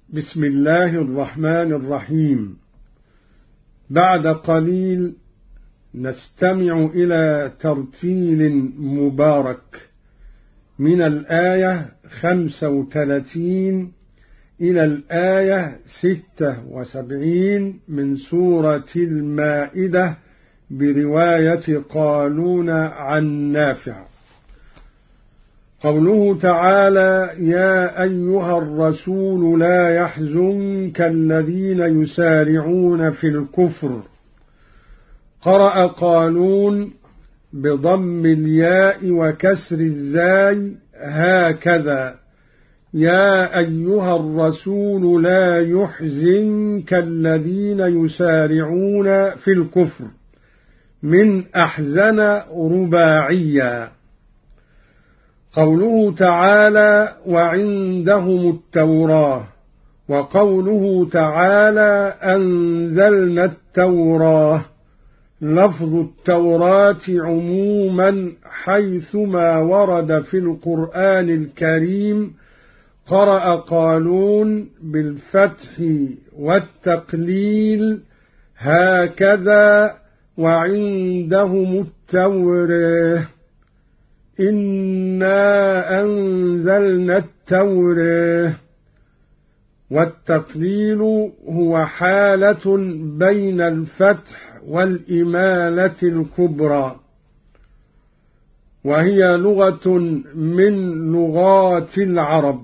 بسم الله الرحمن الرحيم. بعد قليل نستمع إلى ترتيل مبارك من الآية 35 إلى الآية 76 من سورة المائدة برواية قالون عن نافع. قوله تعالى: يا أيها الرسول لا يحزنك الذين يسارعون في الكفر. قرأ قالون بضم الياء وكسر الزاي هكذا: يا أيها الرسول لا يحزنك الذين يسارعون في الكفر، من أحزن رباعيا. قوله تعالى: وعندهم التوراة. وقوله تعالى: أنزلنا التوراة. لفظ التوراة عموما حيثما ورد في القرآن الكريم. قرأ قالون بالفتح والتقليل هكذا: وعندهم التوراة. إنا أنزلنا التوراة. والتقليل هو حالة بين الفتح والإمالة الكبرى، وهي لغة من لغات العرب.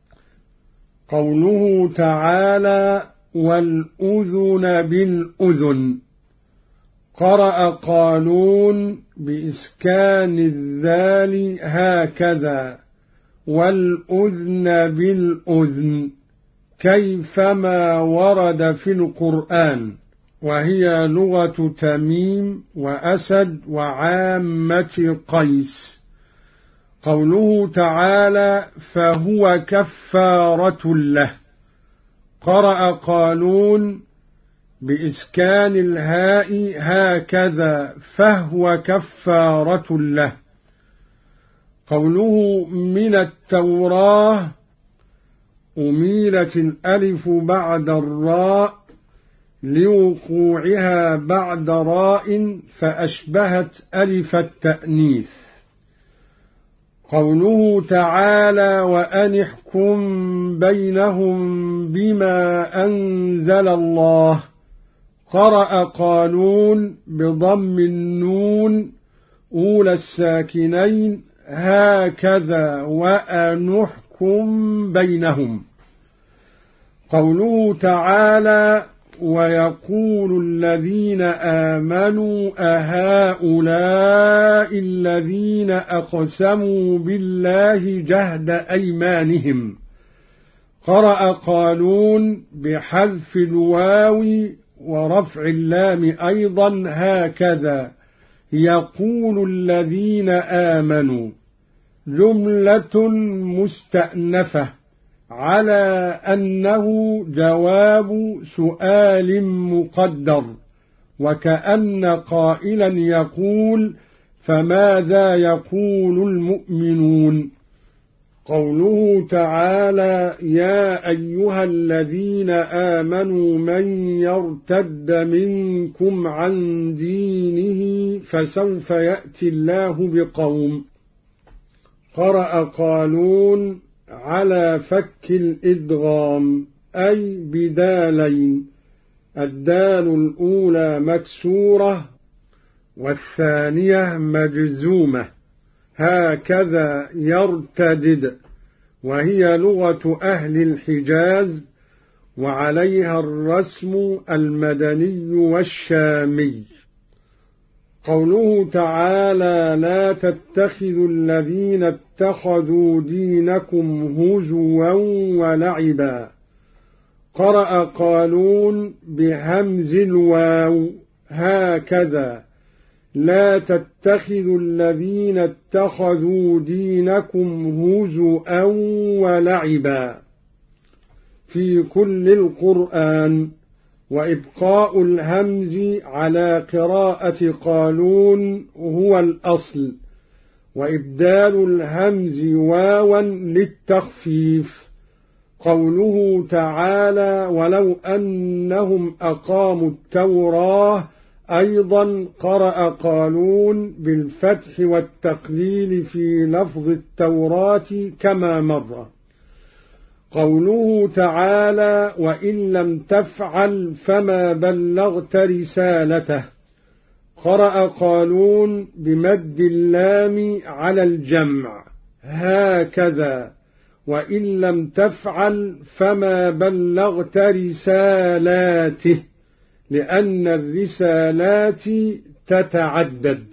قوله تعالى: والأذن بالأذن. قرأ قالون بإسكان الذال هكذا: والأذن بالأذن، كيفما ورد في القرآن، وهي لغة تميم وأسد وعامة قيس. قوله تعالى: فهو كفارة له. قرأ قالون بإسكان الهاء هكذا: فهو كفارة له. قوله من التوراة، أميلت الألف بعد الراء لوقوعها بعد راء فأشبهت ألف التأنيث. قوله تعالى: وأن احكم بينهم بما أنزل الله. قرأ قالون بضم النون أولى الساكنين هكذا: وأن احكم بينهم. قوله تعالى: ويقول الذين آمنوا أهؤلاء الذين أقسموا بالله جهد أيمانهم. قرأ قالون بحذف الواو ورفع اللام أيضا هكذا: يقول الذين آمنوا. جملة مستأنفة على أنه جواب سؤال مقدر، وكأن قائلا يقول: فماذا يقول المؤمنون؟ قوله تعالى: يا أيها الذين آمنوا من يرتد منكم عن دينه فسوف يأتي الله بقوم. قرأ قالون على فك الإدغام، أي بدالين، الدال الأولى مكسورة والثانية مجزومة، هكذا يرتدد، وهي لغة أهل الحجاز، وعليها الرسم المدني والشامي. قوله تعالى: لا تتخذوا الذين اتخذوا دينكم هزوا ولعبا. قرأ قالون بهمز الواو هكذا: لا تتخذوا الذين اتخذوا دينكم هزوا ولعبا في كل القرآن، وإبقاء الهمز على قراءة قالون هو الأصل، وإبدال الهمز واوا للتخفيف. قوله تعالى ولو أنهم أقاموا التوراة أيضا قرأ قالون بالفتح والتقليل في لفظ التوراة كما مر. قوله تعالى وإن لم تفعل فما بلغت رسالته قرأ قالون بمد اللام على الجمع هكذا وإن لم تفعل فما بلغت رسالاته لأن الرسالات تتعدد.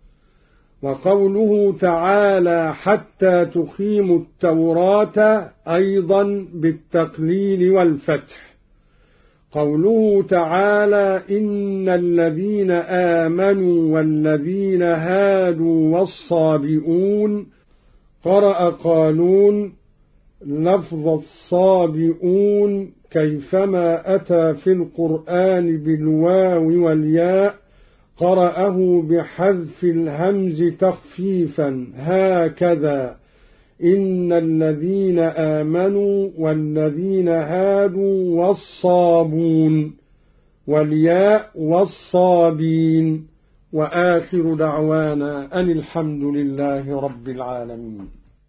وقوله تعالى حتى تقيموا التوراة أيضا بالتقليل والفتح. قوله تعالى إن الذين آمنوا والذين هادوا والصابئون قرأ قالون لفظ الصابئون كيفما أتى في القرآن بالواو والياء قرأه بحذف الهمز تخفيفا هكذا إن الذين آمنوا والذين هادوا والصابون والياء والصابين. وآخر دعوانا أن الحمد لله رب العالمين.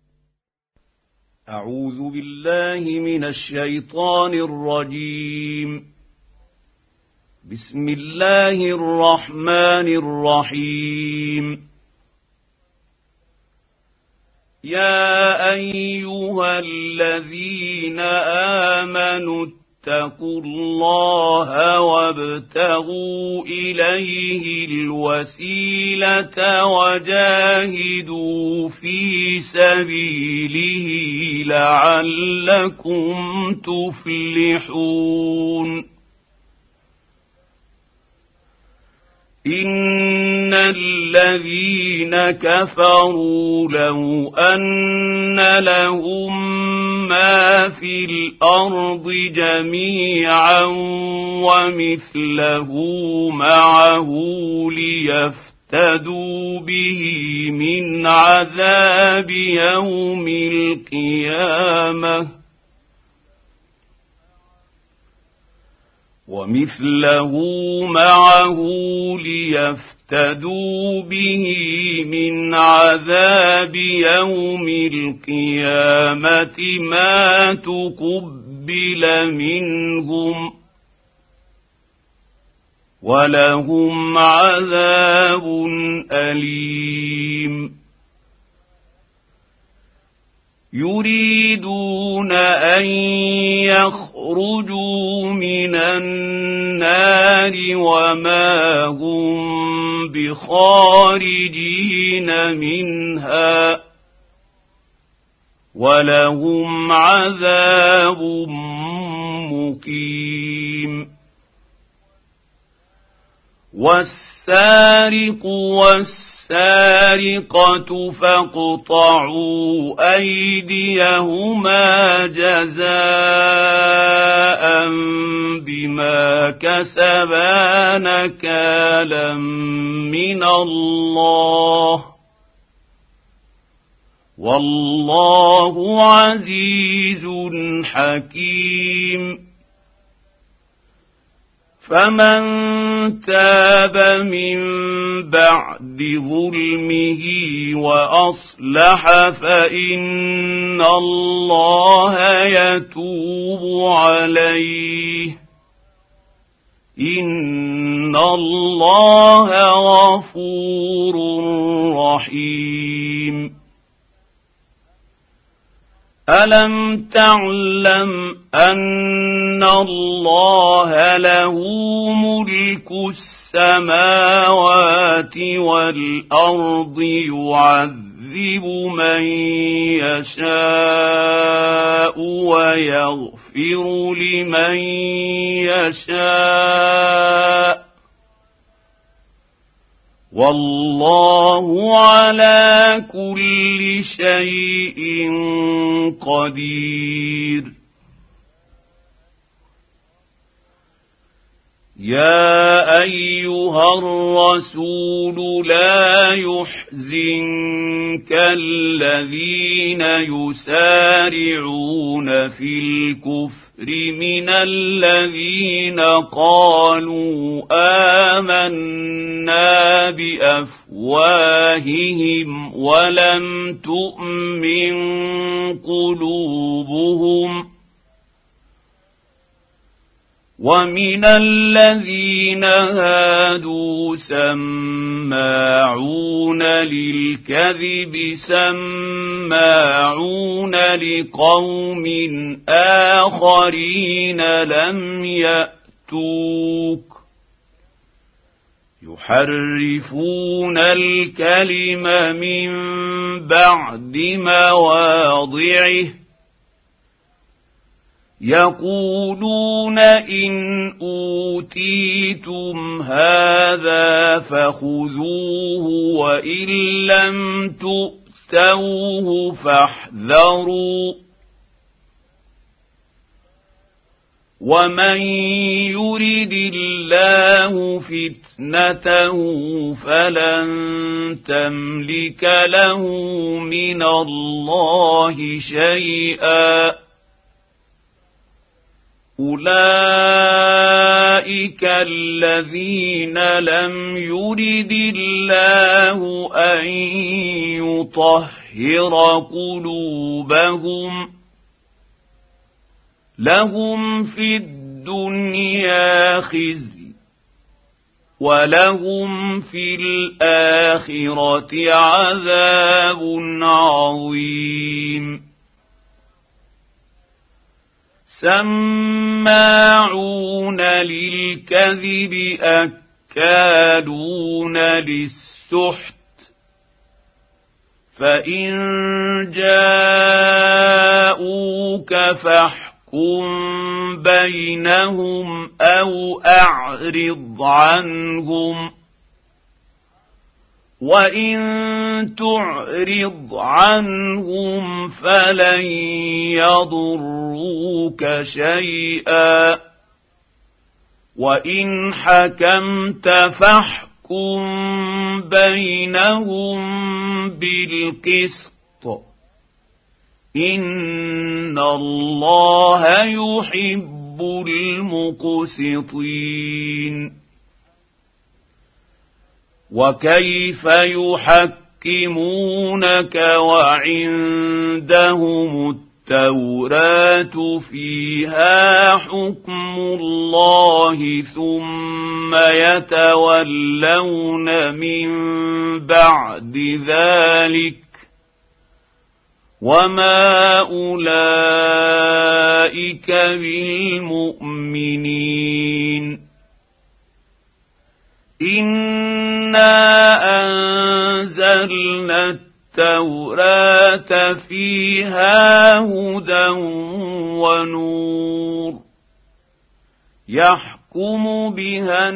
أعوذ بالله من الشيطان الرجيم. بسم الله الرحمن الرحيم. يا أيها الذين آمنوا اتقوا الله وابتغوا إليه الوسيلة وجاهدوا في سبيله لعلكم تفلحون. إن الذين كفروا لو أن لهم ما في الأرض جميعا ومثله معه ليفتدوا به من عذاب يوم القيامة ومثله معه ليفتدوا به من عذاب يوم القيامة ما تقبل منهم ولهم عذاب أليم. يريدون أن يخرجوا من النار وما هم بخارجين منها ولهم عذاب مقيم. والسارق والسارقة فاقطعوا أيديهما جزاء بما كسبا نكالا من الله والله عزيز حكيم. فمن تاب من بعد ظلمه وأصلح فإن الله يتوب عليه إن الله غفور رحيم. ألم تعلم أن الله له ملك السماوات والأرض يعذب من يشاء ويغفر لمن يشاء والله على كل شيء قدير. يا ايها الرسول لا يحزنك الذين يسارعون في الكفر من الذين قالوا آمنا بأفواههم ولم تؤمن قلوبهم ومن الذين هادوا سماعون للكذب سماعون لقوم آخرين لم يأتوك يحرفون الكلم من بعد مواضعه يقولون إن أوتيتم هذا فخذوه وإن لم تؤتوه فاحذروا ومن يرد الله فتنته فلن تملك له من الله شيئا أولئك الذين لم يرد الله أن يطهر قلوبهم لهم في الدنيا خزي ولهم في الآخرة عذاب عظيم سماعون للكذب أكالون للسحت فإن جاءوك فاحكم بينهم أو أعرض عنهم وإن تعرض عنهم فلن يضروك شيئا وإن حكمت فاحكم بينهم بالقسط إن الله يحب المقسطين وكيف يحكمونك وعندهم التوراة فيها حكم الله ثم يتولون من بعد ذلك وما أولئك بالمؤمنين إنا أنزلنا التوراة فيها هدى ونور يحكم بها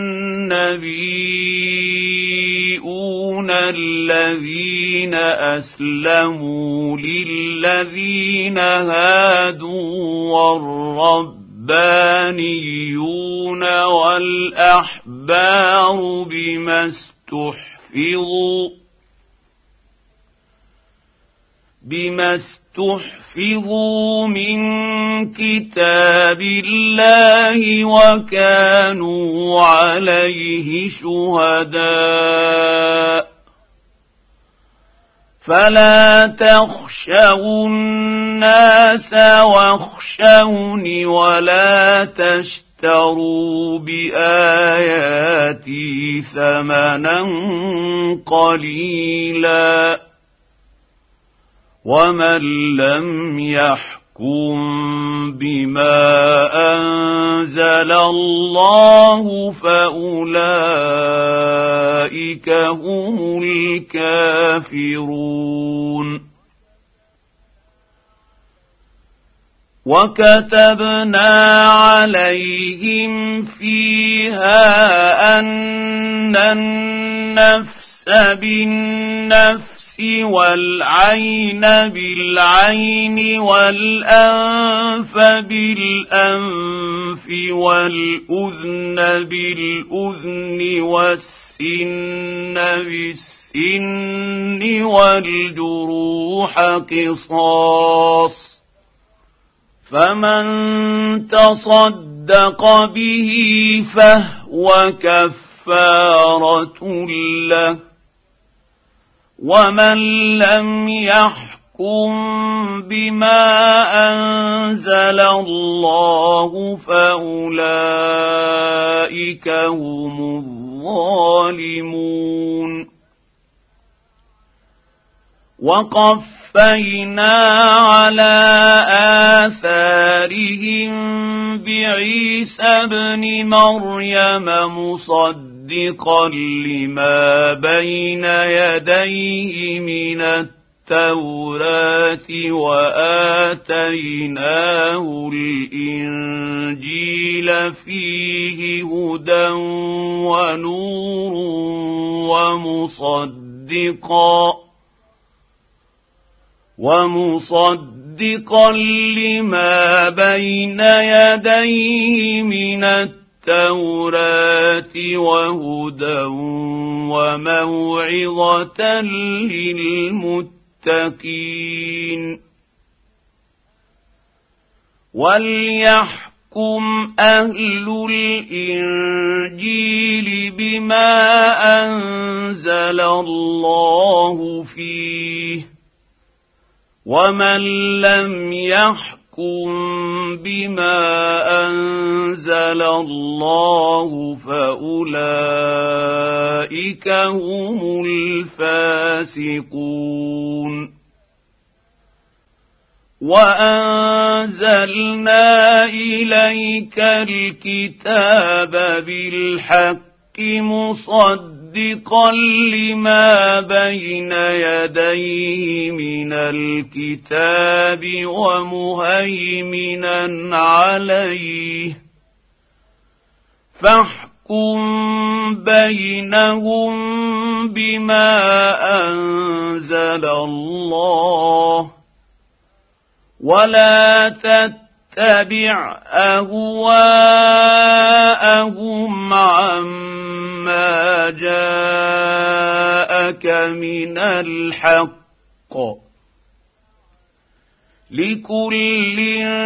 النبيون الذين أسلموا للذين هادوا والربانيون والأحبار بما استحفظوا من كتاب الله وكانوا عليه شهداء فلا تخشوا الناس واخشوني ولا تشتروا بآياتي ثمنا قليلا ومن لم يحكم بما أنزل الله فأولئك هم الكافرون وكتبنا عليهم فيها أن النفس بالنفس والعين بالعين والأنف بالأنف والأذن بالأذن والسن بالسن والجروح قصاص فمن تصدق به فهو كفارة له ومن لم يحكم بما أنزل الله فأولئك هم الظالمون وقفينا على آثارهم بعيسى ابن مريم مصدقا لما بين يديه من التوراة وآتيناه الإنجيل فيه هدى ونور ومصدقا لما بين يديه من التوراة وهدى وموعظة للمتقين وليحكم أهل الإنجيل بما أنزل الله فيه ومن لم يحكم بما أنزل الله فأولئك هم الفاسقون وأنزلنا إليك الكتاب بالحق مصدقا لما بين يديه من الكتاب ومهيمنا عليه فاحكم بينهم بما أنزل الله ولا تتبع أهواءهم عما جاءك من الحق لكل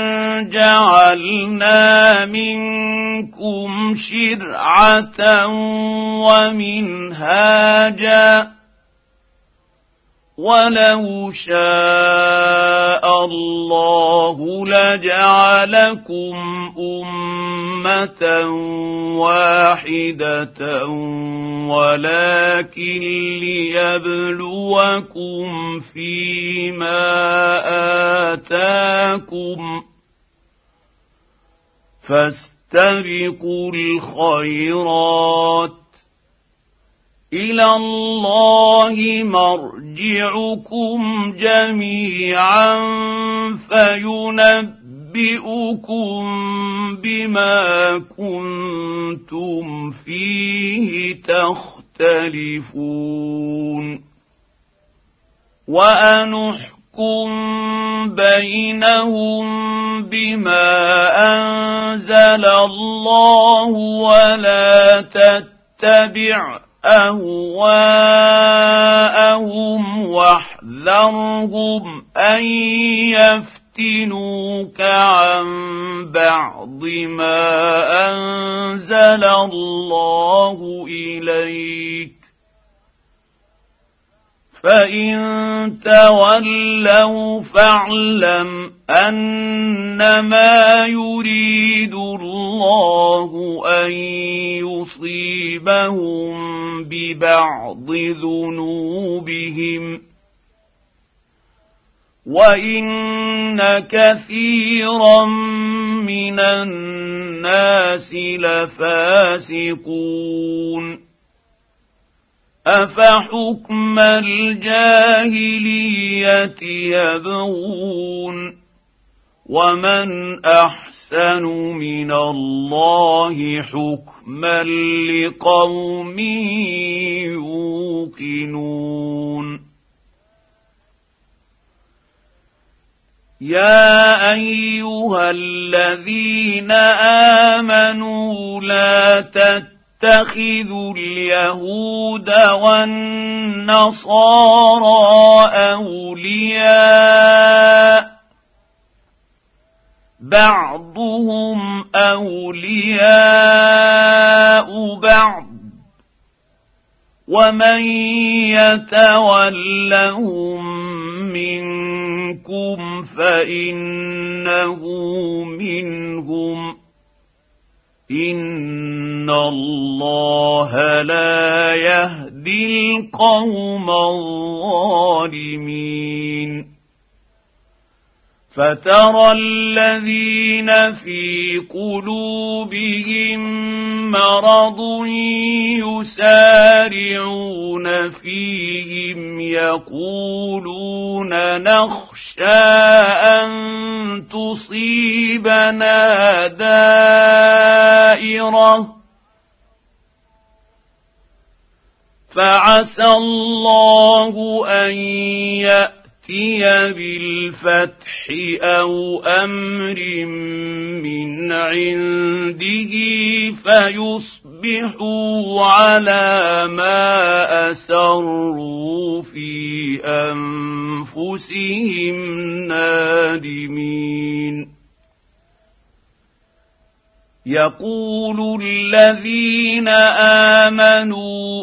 جعلنا منكم شرعة ومنهاجا ولو شاء الله لجعلكم أمة واحدة ولكن ليبلوكم فيما آتاكم فاستبقوا الخيرات إلى الله مرجعكم جميعا فينبئكم بما كنتم فيه تختلفون وأنحكم بينهم بما أنزل الله ولا تتبع أهواءهم واحذرهم أن يفتنوك عن بعض ما أنزل الله إليك فإن تولوا فاعلم أنما يريد الله أن يصيبهم ببعض ذنوبهم وإن كثيرا من الناس لفاسقون أفحكم الجاهلية يبغون ومن أحسن من الله حكما لقوم يوقنون يا أيها الذين آمنوا لا تتخذوا اليهود والنصارى أولياء بعضهم أولياء بعض ومن يتولهم منكم فإنه منهم إن الله لا يهدي القوم الظالمين فترى الذين في قلوبهم مرض يسارعون فيهم يقولون نخشى أن تصيبنا دائرة فعسى الله أن يأتي بالفتح أو أمر من عنده فيصبحوا على ما أسروا في أنفسهم نادمين يقول الذين آمنوا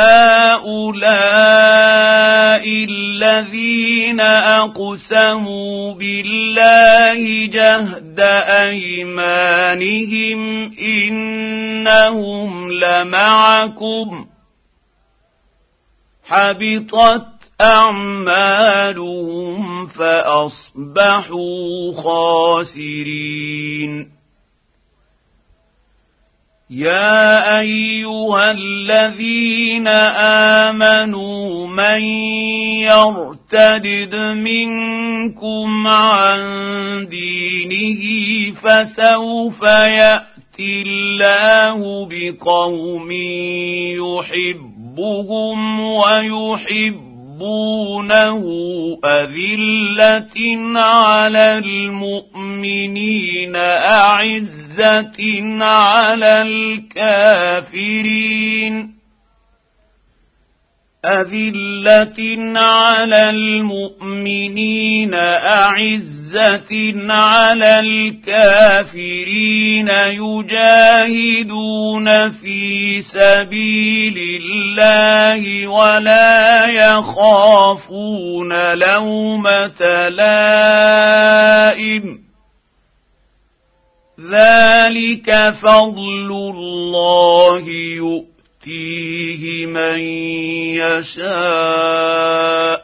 أهؤلاء الذين أقسموا بالله جهد أيمانهم إنهم لمعكم حبطت أعمالهم فأصبحوا خاسرين يا أيها الذين آمنوا من يرتد منكم عن دينه فسوف يأتي الله بقوم يحبهم ويحبونه أذلة على المؤمنين أعزة على الكافرين أذلة على المؤمنين أعزة على الكافرين يجاهدون في سبيل الله ولا يخافون لومة لائم ذلك فضل الله يؤتيه من يشاء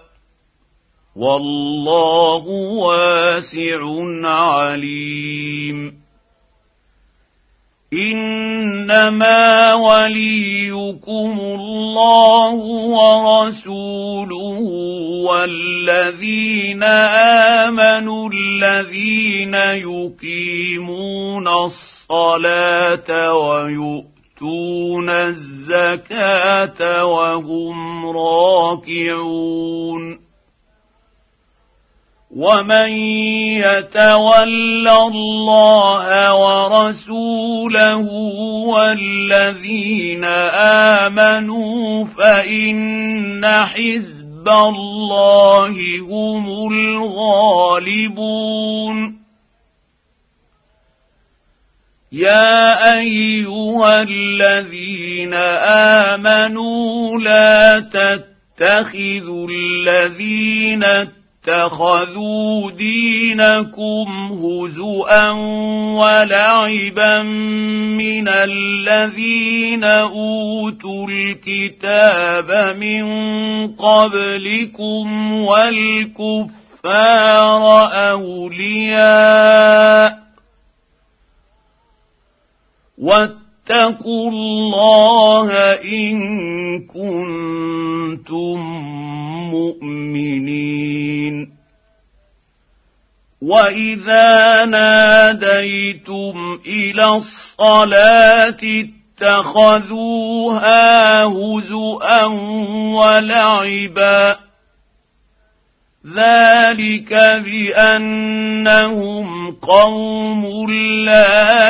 والله واسع عليم إنما وليكم الله ورسوله والذين آمنوا الذين يقيمون الصلاة ويؤتون الزكاة وهم راكعون ومن يتول الله ورسوله والذين آمنوا فإن حزب الله هم الغالبون يا أيها الذين آمنوا لا تتخذوا الذين اتخذوا دينكم هزؤا ولعبا من الذين أوتوا الكتاب من قبلكم والكفار أولياء واتقوا الله إن كنتم مؤمنين وإذا ناديتم إلى الصلاة اتخذوها هزؤا ولعبا ذلك بأنهم قوم لا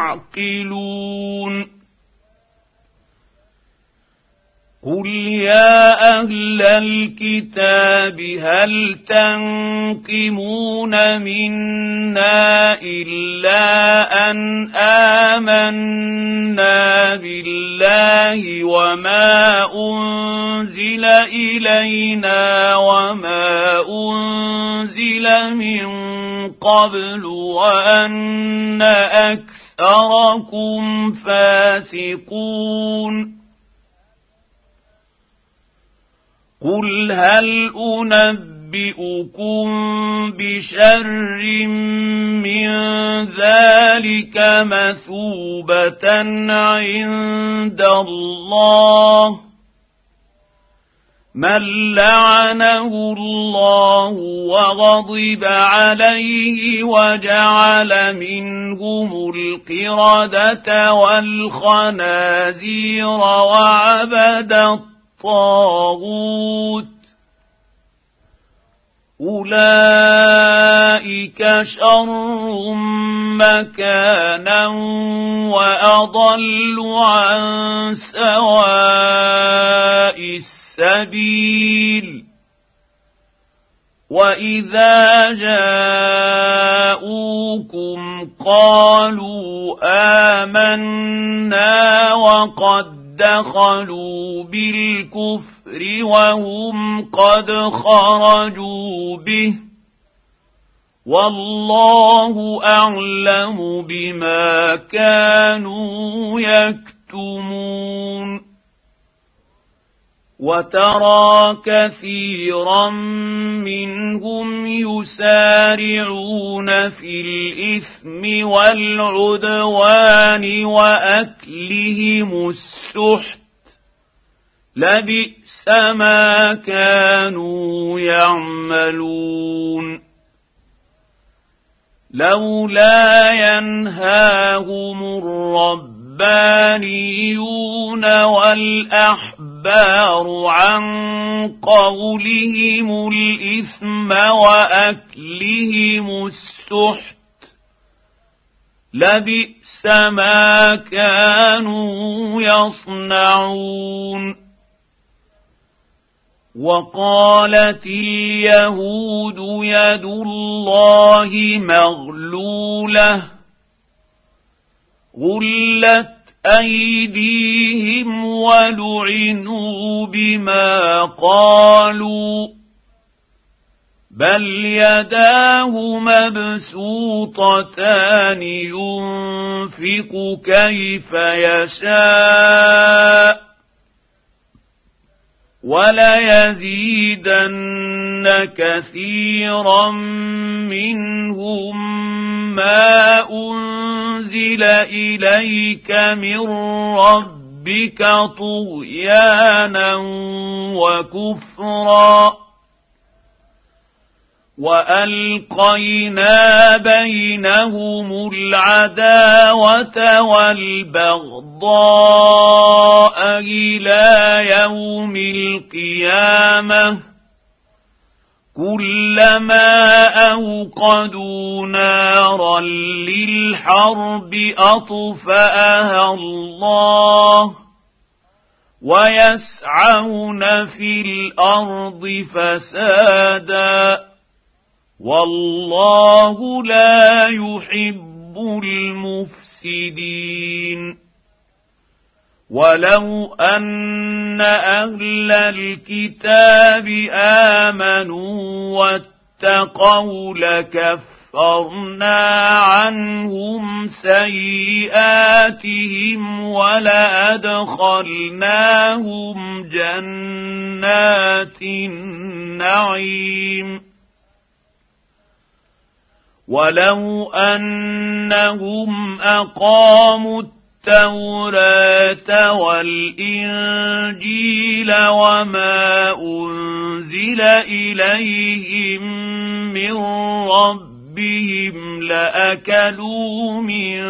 يعقلون قل يا أهل الكتاب هل تنقمون منا إلا أن آمنا بالله وما أنزل إلينا وما أنزل من قبل وأن أكثركم فاسقون قل هل أنبئكم بشر من ذلك مثوبة عند الله من لعنه الله وغضب عليه وجعل منهم القردة والخنازير وعبد الطاغوت أولئك شر مكانا وأضل عن سواء السبيل وإذا جاءوكم قالوا آمنا وقد دخلوا بالكفر وهم قد خرجوا به والله أعلم بما كانوا يكتمون وترى كثيرا منهم يسارعون في الإثم والعدوان وأكلهم السحت لبئس ما كانوا يعملون لولا ينهاهم الربانيون والأحبار عن قولهم الإثم وأكلهم السحت لبئس ما كانوا يصنعون وقالت اليهود يد الله مغلولة غلت أيديهم ولعنوا بما قالوا بل يداه مبسوطتان ينفق كيف يشاء وليزيدن كثيرا منهم ما أنزل إليك من ربك طغيانا وكفرا وألقينا بينهم العداوة والبغضاء إلى يوم القيامة كلما أوقدوا نارا للحرب أطفأها الله ويسعون في الأرض فسادا والله لا يحب المفسدين ولو أن أهل الكتاب آمنوا واتقوا لكفرنا عنهم سيئاتهم ولأدخلناهم جنات النعيم ولو أنهم أقاموا التوراة والإنجيل وما أنزل إليهم من ربهم لأكلوا من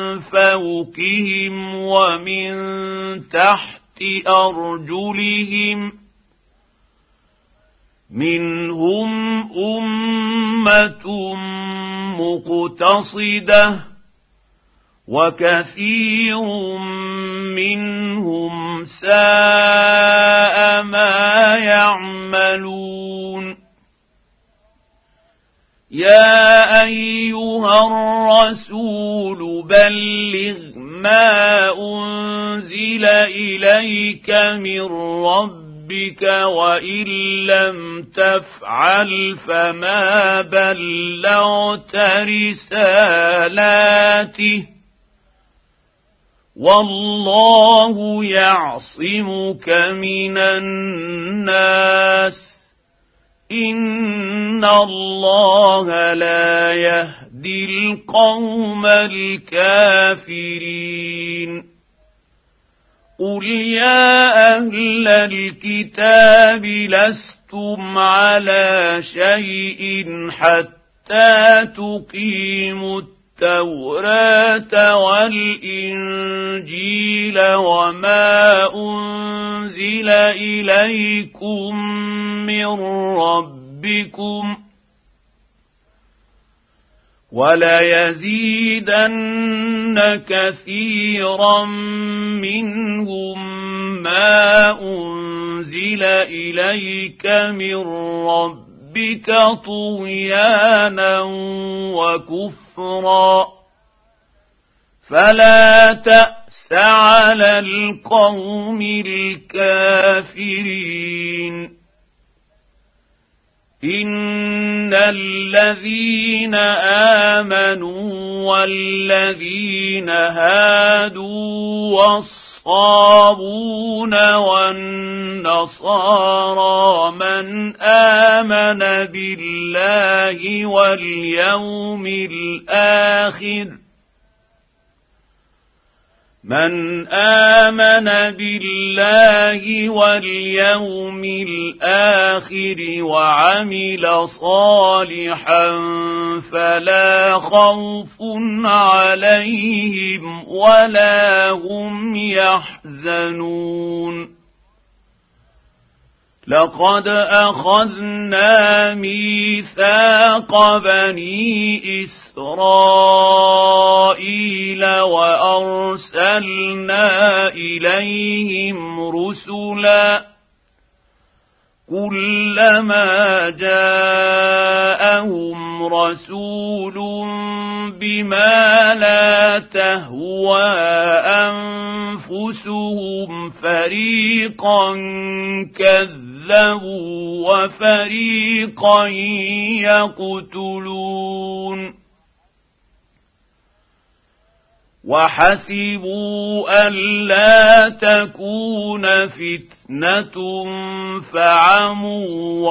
فوقهم ومن تحت أرجلهم منهم أمة مقتصدة وكثير منهم ساء ما يعملون يا أيها الرسول بلغ ما أنزل إليك من ربك وإن لم تفعل فما بلغت رسالاته والله يعصمك من الناس إن الله لا يهدي القوم الكافرين قل يا أهل الكتاب لستم على شيء حتى تقيموا التوراة والإنجيل وما أنزل إليكم من ربكم وليزيدن كثيرا منهم ما أنزل إليك من ربك طغيانا وكفرا فلا تأس على القوم الكافرين إن الذين آمنوا والذين هادوا والصابون والنصارى من آمن بالله واليوم الآخر من آمن بالله واليوم الآخر وعمل صالحا فلا خوف عليهم ولا هم يحزنون لقد أخذنا ميثاق بني إسرائيل وأرسلنا إليهم رسلا كلما جاءهم رسول بما لا تهوى أنفسهم فريقا كذبوا وفريقا يقتلون وحسبوا ألا تكون فتنة فعموا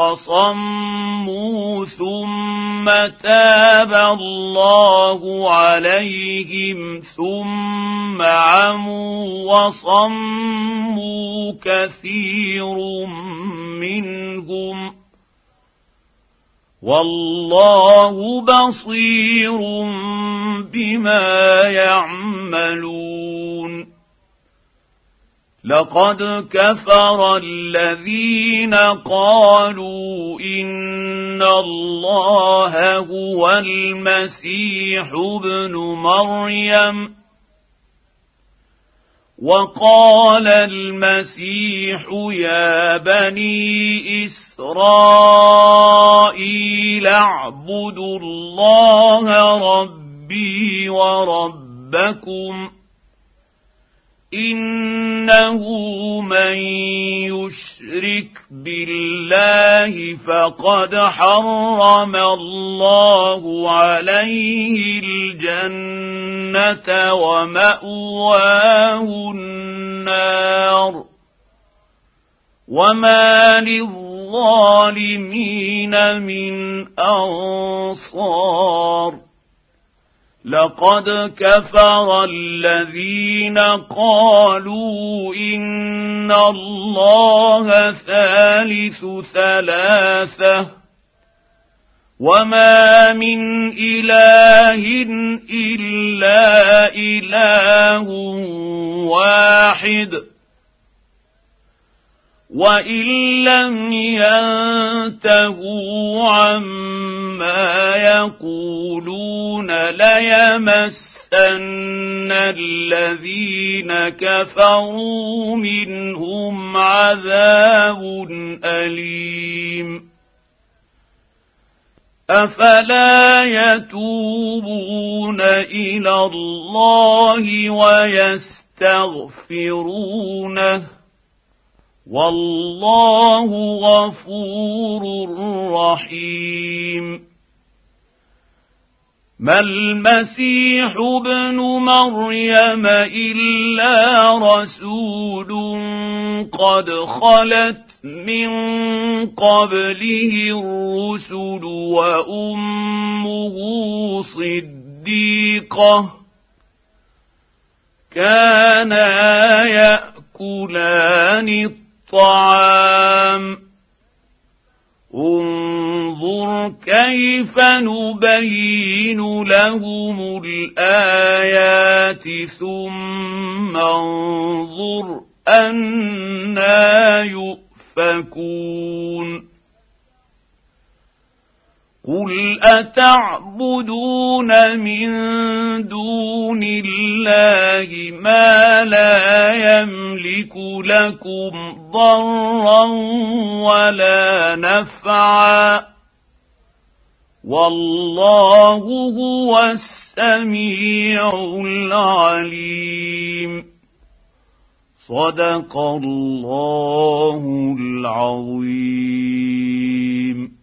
وصموا ثم تاب الله عليهم ثم عموا وصموا كثير منهم والله بصير بما يعملون لقد كفر الذين قالوا إن الله هو المسيح ابن مريم وقال المسيح يا بني إسرائيل اعبدوا الله ربي وربكم إنه من يشرك بالله فقد حرم الله عليه الجنة ومأواه النار وما للظالمين من أنصار لقد كفر الذين قالوا إن الله ثالث ثلاثة وما من إله إلا إله واحد وإن لم ينتهوا عما يقولون ليمسن الذين كفروا منهم عذاب أليم أفلا يتوبون إلى الله ويستغفرونه والله غفور رحيم ما المسيح ابن مريم إلا رسول قد خلت من قبله الرسل وأمه صديقة كانا يأكلان الطعام انظر كيف نبين لهم الآيات ثم انظر أنى يؤفكون قل أتعبدون من دون الله ما لا يملك لكم ضرا ولا نفعا والله هو السميع العليم صدق الله العظيم.